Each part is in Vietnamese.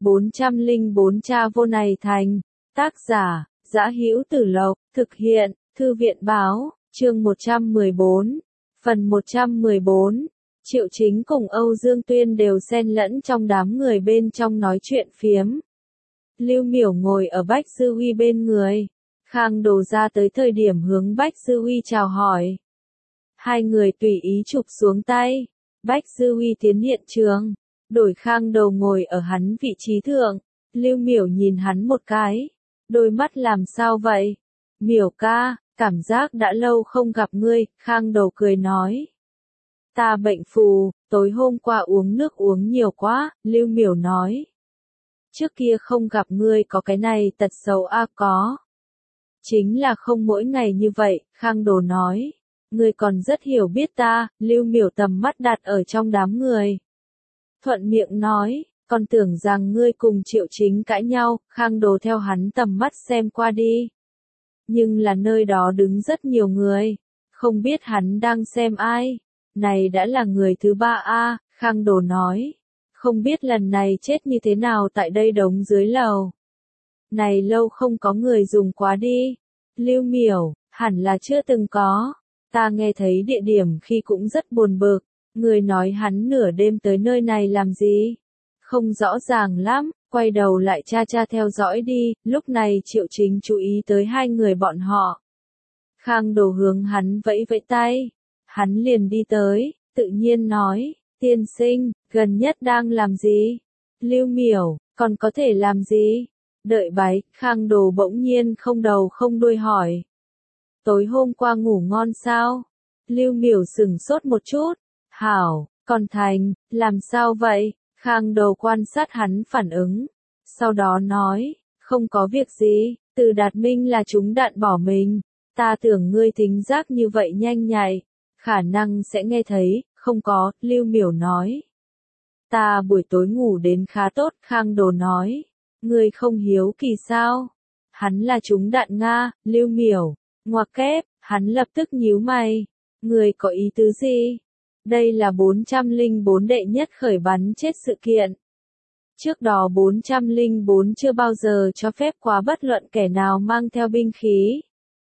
404 Cha vô này thành. Tác giả, Dã Hữu Tử Lộc, thực hiện, Thư viện báo, chương 114, phần 114. Triệu Chính cùng Âu Dương Tuyên đều xen lẫn trong đám người bên trong nói chuyện phiếm. Lưu Miểu ngồi ở Bách Sư Huy bên người. Khang Đồ ra tới thời điểm hướng Bách Sư Huy chào hỏi. Hai người tùy ý chụp xuống tay. Bách Sư Huy tiến hiện trường. Đổi Khang Đồ ngồi ở hắn vị trí thượng. Lưu Miểu nhìn hắn một cái. Đôi mắt làm sao vậy? Miểu ca, cảm giác đã lâu không gặp ngươi, Khang Đồ cười nói. Ta bệnh phù, tối hôm qua uống nước uống nhiều quá, Lưu Miểu nói. Trước kia không gặp ngươi có cái này tật xấu có. Chính là không mỗi ngày như vậy, Khang Đồ nói. Ngươi còn rất hiểu biết ta, Lưu Miểu tầm mắt đặt ở trong đám người. Thuận miệng nói, còn tưởng rằng ngươi cùng Triệu Chính cãi nhau, Khang Đồ theo hắn tầm mắt xem qua đi. Nhưng là nơi đó đứng rất nhiều người, không biết hắn đang xem ai. Này đã là người thứ ba Khang Đồ nói. Không biết lần này chết như thế nào tại đây đống dưới lầu. Này lâu không có người dùng quá đi. Lưu Miểu, hẳn là chưa từng có. Ta nghe thấy địa điểm khi cũng rất buồn bực. Người nói hắn nửa đêm tới nơi này làm gì? Không rõ ràng lắm, quay đầu lại cha theo dõi đi. Lúc này Triệu Chính chú ý tới hai người bọn họ. Khang Đồ hướng hắn vẫy vẫy tay. Hắn liền đi tới, tự nhiên nói, tiên sinh, gần nhất đang làm gì? Lưu Miểu, còn có thể làm gì? Đợi bái, Khang Đồ bỗng nhiên không đầu không đuôi hỏi. Tối hôm qua ngủ ngon sao? Lưu Miểu sửng sốt một chút. Hảo, còn Thành, làm sao vậy? Khang Đồ quan sát hắn phản ứng. Sau đó nói, không có việc gì, Từ Đạt Minh là trúng đạn bỏ mình. Ta tưởng ngươi tính giác như vậy nhanh nhạy. Khả năng sẽ nghe thấy, không có, Lưu Miểu nói. Ta buổi tối ngủ đến khá tốt, Khang Đồ nói. Ngươi không hiếu kỳ sao? Hắn là trúng đạn Nga, Lưu Miểu. Ngoặc kép, hắn lập tức nhíu mày. Ngươi có ý tứ gì? Đây là 404 đệ nhất khởi bắn chết sự kiện. Trước đó 404 chưa bao giờ cho phép quá bất luận kẻ nào mang theo binh khí.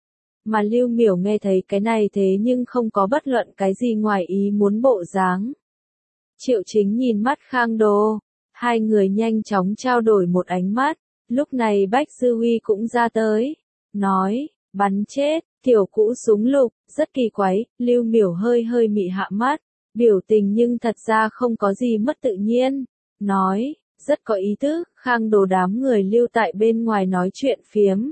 Mà Lưu Miểu nghe thấy cái này thế nhưng không có bất luận cái gì ngoài ý muốn bộ dáng. Triệu Chính nhìn mắt Khang Đồ. Hai người nhanh chóng trao đổi một ánh mắt. Lúc này Bách Sư Huy cũng ra tới. Nói, bắn chết, tiểu cũ súng lục, rất kỳ quái. Lưu Miểu hơi mị hạ mắt. Biểu tình nhưng thật ra không có gì mất tự nhiên. Nói, rất có ý tứ. Khang Đồ đám người lưu tại bên ngoài nói chuyện phiếm.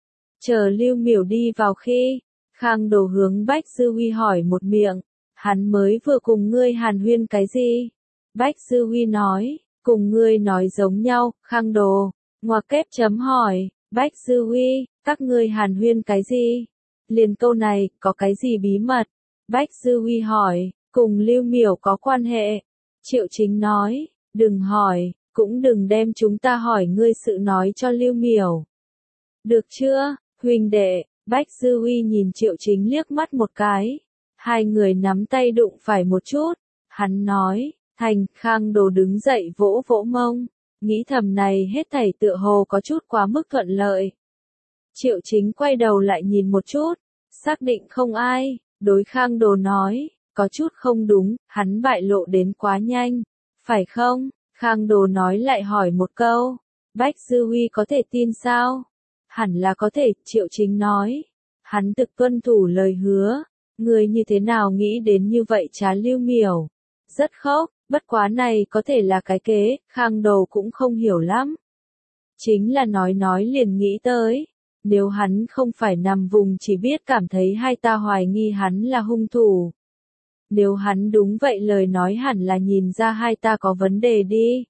Chờ Lưu Miểu đi vào khi, Khang Đồ hướng Bách Sư Huy hỏi một miệng, hắn mới vừa cùng ngươi hàn huyên cái gì? Bách Sư Huy nói, cùng ngươi nói giống nhau, Khang Đồ, ngoặc kép chấm hỏi, Bách Sư Huy, các ngươi hàn huyên cái gì? Liền câu này, có cái gì bí mật? Bách Sư Huy hỏi, cùng Lưu Miểu có quan hệ? Triệu Chính nói, đừng hỏi, cũng đừng đem chúng ta hỏi ngươi sự nói cho Lưu Miểu. Được chưa? Huynh đệ, Bách Sư Huy nhìn Triệu Chính liếc mắt một cái. Hai người nắm tay đụng phải một chút. Hắn nói, Thành, Khang Đồ đứng dậy vỗ vỗ mông. Nghĩ thầm này hết thảy tựa hồ có chút quá mức thuận lợi. Triệu Chính quay đầu lại nhìn một chút. Xác định không ai. Đối Khang Đồ nói, có chút không đúng, hắn bại lộ đến quá nhanh. Phải không? Khang Đồ nói lại hỏi một câu. Bách Sư Huy có thể tin sao? Hẳn là có thể, Triệu Chính nói. Hắn thực tuân thủ lời hứa. Người như thế nào nghĩ đến như vậy chá Lưu Miểu? Rất khóc, bất quá này có thể là cái kế, Khang Đồ cũng không hiểu lắm. Chính là nói liền nghĩ tới. Nếu hắn không phải nằm vùng chỉ biết cảm thấy hai ta hoài nghi hắn là hung thủ. Nếu hắn đúng vậy lời nói hẳn là nhìn ra hai ta có vấn đề đi.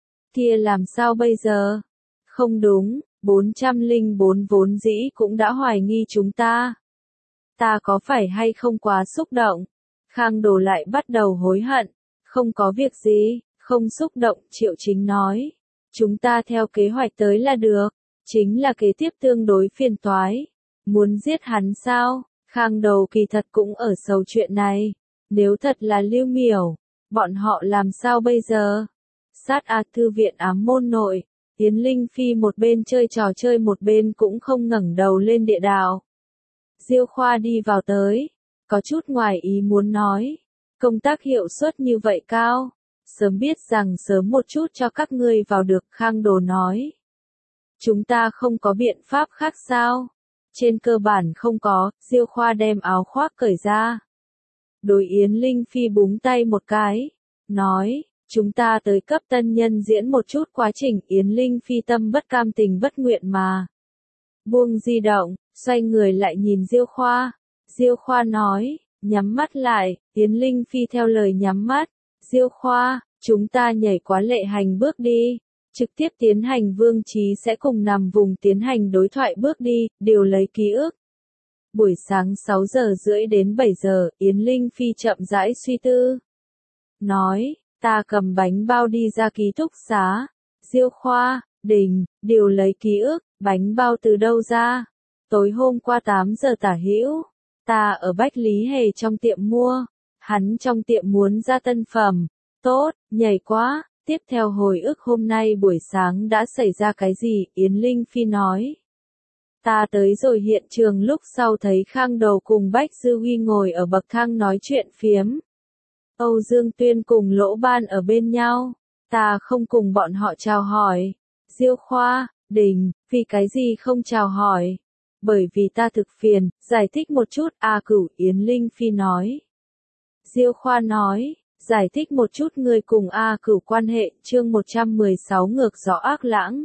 Kia làm sao bây giờ? Không đúng. 404 vốn dĩ cũng đã hoài nghi chúng ta. Ta có phải hay không quá xúc động? Khang Đồ lại bắt đầu hối hận. Không có việc gì, không xúc động, Triệu Chính nói. Chúng ta theo kế hoạch tới là được. Chính là kế tiếp tương đối phiền toái. Muốn giết hắn sao? Khang Đồ kỳ thật cũng ở sầu chuyện này. Nếu thật là Lưu Miểu, bọn họ làm sao bây giờ? sát thư viện ám môn nội. Yến Linh Phi một bên chơi trò chơi một bên cũng không ngẩng đầu lên địa đạo. Diêu Khoa đi vào tới, có chút ngoài ý muốn nói, công tác hiệu suất như vậy cao, sớm biết rằng sớm một chút cho các ngươi vào được. Khang Đồ nói, chúng ta không có biện pháp khác sao? Trên cơ bản không có. Diêu Khoa đem áo khoác cởi ra, đối Yến Linh Phi búng tay một cái, nói, chúng ta tới cấp tân nhân diễn một chút quá trình. Yến Linh Phi tâm bất cam tình bất nguyện mà buông di động, xoay người lại nhìn Diêu Khoa. Diêu Khoa nói, nhắm mắt lại. Yến Linh Phi theo lời nhắm mắt. Diêu Khoa, chúng ta nhảy quá lệ hành bước đi, trực tiếp tiến hành. Vương Chí sẽ cùng nằm vùng tiến hành đối thoại bước đi, điều lấy ký ức. Buổi sáng 6 giờ rưỡi đến 7 giờ, Yến Linh Phi chậm rãi suy tư. Nói, ta cầm bánh bao đi ra ký túc xá. Diêu Khoa, Đình, điều lấy ký ức, bánh bao từ đâu ra? Tối hôm qua 8 giờ tả hữu, ta ở Bách Lý Hề trong tiệm mua, hắn trong tiệm muốn ra tân phẩm. Tốt, nhảy quá. Tiếp theo hồi ức hôm nay buổi sáng đã xảy ra cái gì? Yến Linh Phi nói. Ta tới rồi hiện trường lúc sau thấy Khang Đầu cùng Bách Dư Huy ngồi ở bậc thang nói chuyện phiếm. Âu Dương Tuyên cùng Lỗ Ban ở bên nhau. Ta không cùng bọn họ chào hỏi. Diêu Khoa, Đình, vì cái gì không chào hỏi? Bởi vì ta thực phiền, giải thích một chút. Cửu. Yến Linh Phi nói. Diêu Khoa nói, giải thích một chút người cùng Cửu quan hệ. Chương 116 ngược gió ác lãng.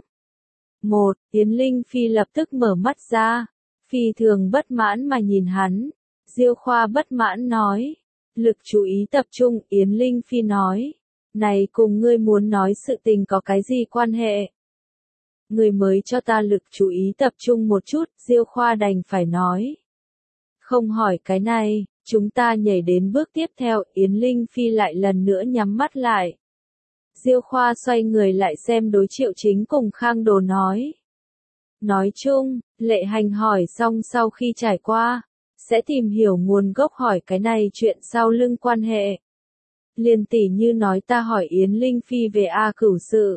1. Yến Linh Phi lập tức mở mắt ra, phi thường bất mãn mà nhìn hắn. Diêu Khoa bất mãn nói, lực chú ý tập trung. Yến Linh Phi nói, này cùng ngươi muốn nói sự tình có cái gì quan hệ? Ngươi mới cho ta lực chú ý tập trung một chút. Diêu Khoa đành phải nói, không hỏi cái này, chúng ta nhảy đến bước tiếp theo. Yến Linh Phi lại lần nữa nhắm mắt lại. Diêu Khoa xoay người lại xem đối Triệu Chính cùng Khang Đồ nói. Nói chung, lệ hành hỏi xong sau khi trải qua, sẽ tìm hiểu nguồn gốc hỏi cái này chuyện sau lưng quan hệ. Liền tỉ như nói ta hỏi Yến Linh Phi về Cửu sự.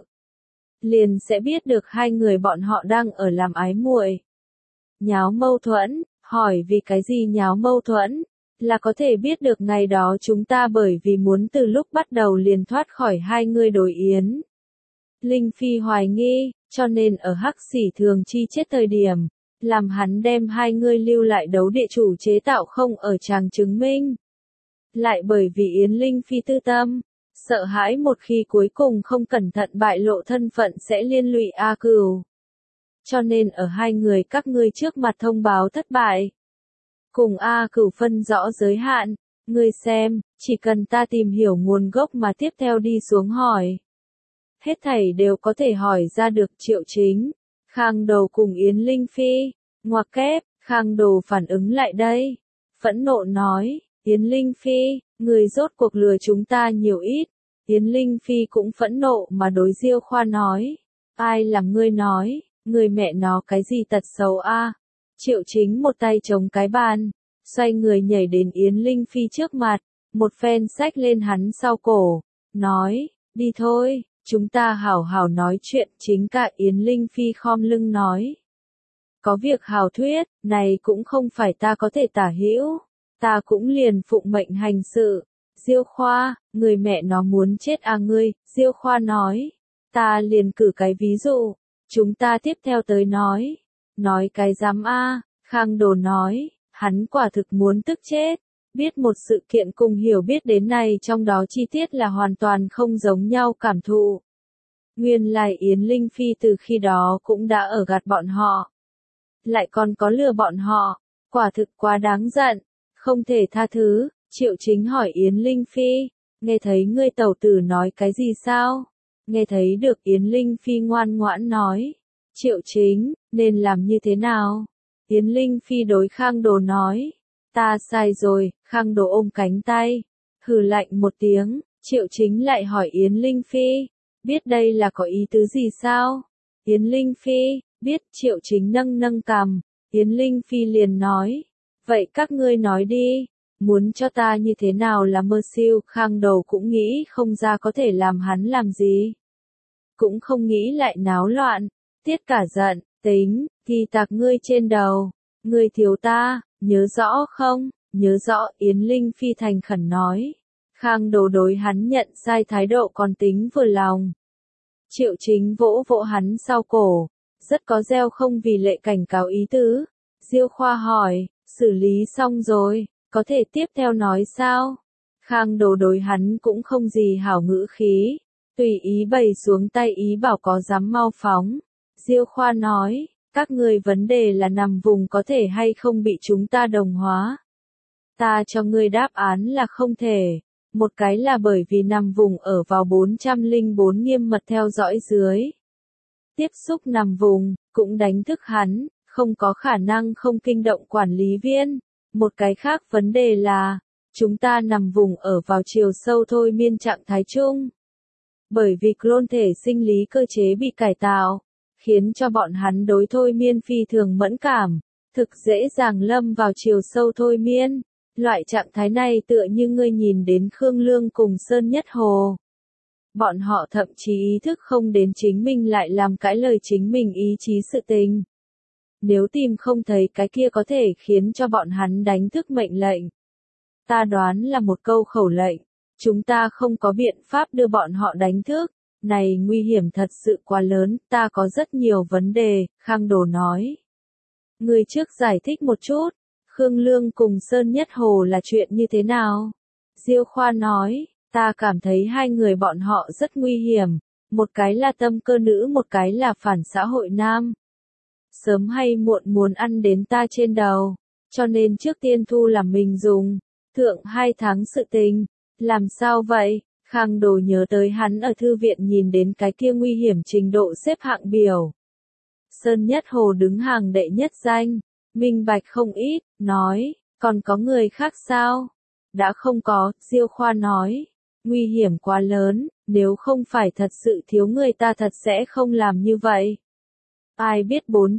Liền sẽ biết được hai người bọn họ đang ở làm ái muội. Nháo mâu thuẫn, hỏi vì cái gì nháo mâu thuẫn, là có thể biết được ngày đó chúng ta bởi vì muốn từ lúc bắt đầu liền thoát khỏi hai người đối Yến Linh Phi hoài nghi, cho nên ở Hắc Xỉ Thường Chi chết thời điểm, làm hắn đem hai người lưu lại đấu địa chủ chế tạo không ở tràng chứng minh. Lại bởi vì Yến Linh Phi tư tâm, sợ hãi một khi cuối cùng không cẩn thận bại lộ thân phận sẽ liên lụy Cửu. Cho nên ở hai người các ngươi trước mặt thông báo thất bại. Cùng Cửu phân rõ giới hạn, ngươi xem, chỉ cần ta tìm hiểu nguồn gốc mà tiếp theo đi xuống hỏi. Hết thảy đều có thể hỏi ra được. Triệu Chính, Khang Đầu cùng Yến Linh Phi, ngoặc kép. Khang Đầu phản ứng lại đây, phẫn nộ nói, Yến Linh Phi, người rốt cuộc lừa chúng ta nhiều ít. Yến Linh Phi cũng phẫn nộ mà đối Diêu Khoa nói, ai làm ngươi nói, người mẹ nó cái gì tật xấu Triệu Chính một tay chống cái bàn, xoay người nhảy đến Yến Linh Phi trước mặt, một phen xách lên hắn sau cổ, nói, đi thôi, chúng ta hảo hảo nói chuyện. Chính cả Yến Linh Phi khom lưng nói, có việc hảo thuyết, này cũng không phải ta có thể tả hữu, ta cũng liền phụng mệnh hành sự. Diêu Khoa, người mẹ nó muốn chết ngươi. Diêu Khoa nói, ta liền cử cái ví dụ, chúng ta tiếp theo tới nói cái dám Khang Đồ nói, hắn quả thực muốn tức chết, biết một sự kiện cùng hiểu biết đến này trong đó chi tiết là hoàn toàn không giống nhau cảm thụ. Nguyên lai Yến Linh Phi từ khi đó cũng đã ở gạt bọn họ, lại còn có lừa bọn họ, quả thực quá đáng giận, không thể tha thứ. Triệu Chính hỏi Yến Linh Phi, nghe thấy ngươi tẩu tử nói cái gì sao? Nghe thấy được. Yến Linh Phi ngoan ngoãn nói, Triệu Chính, nên làm như thế nào? Yến Linh Phi đối Khang Đồ nói, ta sai rồi. Khang Đồ ôm cánh tay, hừ lạnh một tiếng. Triệu Chính lại hỏi Yến Linh Phi, biết đây là có ý tứ gì sao? Yến Linh Phi, biết. Triệu Chính nâng nâng cằm, Yến Linh Phi liền nói, vậy các ngươi nói đi, muốn cho ta như thế nào là mơ siêu? Khang Đầu cũng nghĩ không ra có thể làm hắn làm gì. cũng không nghĩ lại náo loạn. Tiết cả giận, tính, thì tạc ngươi trên đầu, ngươi thiếu ta, nhớ rõ không? Nhớ rõ, Yến Linh Phi thành khẩn nói. Khang Đồ đối hắn nhận sai thái độ còn tính vừa lòng. Triệu Chính vỗ vỗ hắn sau cổ, rất có gieo không vì lệ cảnh cáo ý tứ. Diêu Khoa hỏi, xử lý xong rồi, có thể tiếp theo nói sao? Khang Đồ đối hắn cũng không gì hảo ngữ khí, tùy ý bày xuống tay ý bảo có dám mau phóng. Diêu Khoa nói, các ngươi vấn đề là nằm vùng có thể hay không bị chúng ta đồng hóa. Ta cho ngươi đáp án là không thể. Một cái là bởi vì nằm vùng ở vào 404 nghiêm mật theo dõi dưới. Tiếp xúc nằm vùng, cũng đánh thức hắn, không có khả năng không kinh động quản lý viên. Một cái khác vấn đề là, chúng ta nằm vùng ở vào chiều sâu thôi miên trạng thái chung. Bởi vì clone thể sinh lý cơ chế bị cải tạo, khiến cho bọn hắn đối thôi miên phi thường mẫn cảm, thực dễ dàng lâm vào chiều sâu thôi miên. Loại trạng thái này tựa như ngươi nhìn đến Khương Lương cùng Sơn Nhất Hồ. Bọn họ thậm chí ý thức không đến chính mình lại làm cãi lời chính mình ý chí sự tình. Nếu tìm không thấy cái kia có thể khiến cho bọn hắn đánh thức mệnh lệnh. Ta đoán là một câu khẩu lệnh. Chúng ta không có biện pháp đưa bọn họ đánh thức. Này nguy hiểm thật sự quá lớn, ta có rất nhiều vấn đề, Khang Đồ nói. Người trước giải thích một chút. Khương Lương cùng Sơn Nhất Hồ là chuyện như thế nào? Diêu Khoa nói, ta cảm thấy hai người bọn họ rất nguy hiểm, một cái là tâm cơ nữ, một cái là phản xã hội nam. Sớm hay muộn muốn ăn đến ta trên đầu, cho nên trước tiên thu làm mình dùng. Thượng 2 tháng sự tình, làm sao vậy? Khang Đồ nhớ tới hắn ở thư viện nhìn đến cái kia nguy hiểm trình độ xếp hạng biểu. Sơn Nhất Hồ đứng hàng đệ nhất danh. Minh bạch không ít, nói, còn có người khác sao? Đã không có, Diêu Khoa nói. Nguy hiểm quá lớn, nếu không phải thật sự thiếu người ta thật sẽ không làm như vậy. Ai biết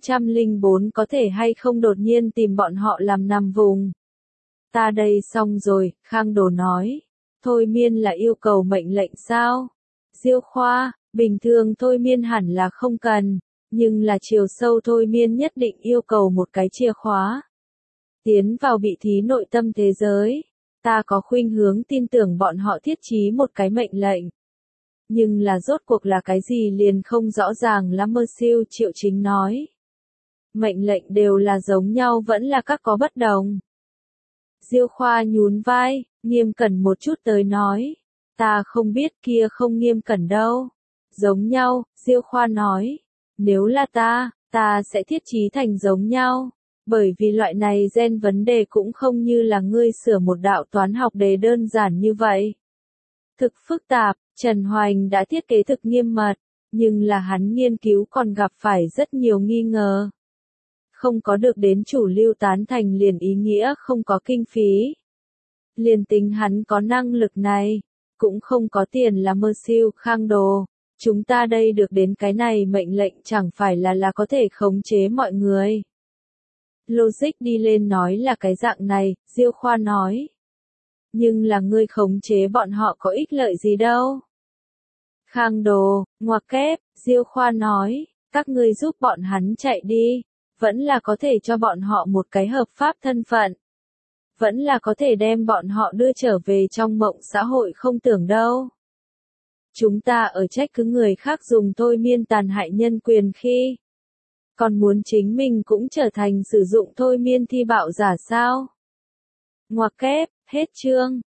404 có thể hay không đột nhiên tìm bọn họ làm nằm vùng. Ta đây xong rồi, Khang Đồ nói. Thôi miên là yêu cầu mệnh lệnh sao? Diêu Khoa, bình thường thôi miên hẳn là không cần. Nhưng là chiều sâu thôi miên nhất định yêu cầu một cái chìa khóa. Tiến vào bị thí nội tâm thế giới. Ta có khuynh hướng tin tưởng bọn họ thiết trí một cái mệnh lệnh. Nhưng là rốt cuộc là cái gì liền không rõ ràng lắm. Siêu Triệu Chính nói. Mệnh lệnh đều là giống nhau vẫn là các có bất đồng. Diêu Khoa nhún vai, nghiêm cẩn một chút tới nói. Ta không biết kia không nghiêm cẩn đâu. Giống nhau, Diêu Khoa nói. Nếu là ta sẽ thiết trí thành giống nhau. Bởi vì loại này gen vấn đề cũng không như là ngươi sửa một đạo toán học đề đơn giản như vậy. Thực phức tạp, Trần Hoành đã thiết kế thực nghiêm mật, nhưng là hắn nghiên cứu còn gặp phải rất nhiều nghi ngờ. Không có được đến chủ lưu tán thành liền ý nghĩa không có kinh phí. Liền tính hắn có năng lực này, cũng không có tiền là mơ siêu Khang Đồ. Chúng ta đây được đến cái này mệnh lệnh chẳng phải là có thể khống chế mọi người. Logic đi lên nói là cái dạng này, Diêu Khoa nói. Nhưng là ngươi khống chế bọn họ có ích lợi gì đâu. Khang Đồ, ngoặc kép, Diêu Khoa nói, các ngươi giúp bọn hắn chạy đi, vẫn là có thể cho bọn họ một cái hợp pháp thân phận. Vẫn là có thể đem bọn họ đưa trở về trong mộng xã hội không tưởng đâu. Chúng ta ở trách cứ người khác dùng thôi miên tàn hại nhân quyền khi còn muốn chính mình cũng trở thành sử dụng thôi miên thi bạo giả sao? Ngoặc kép, hết chương.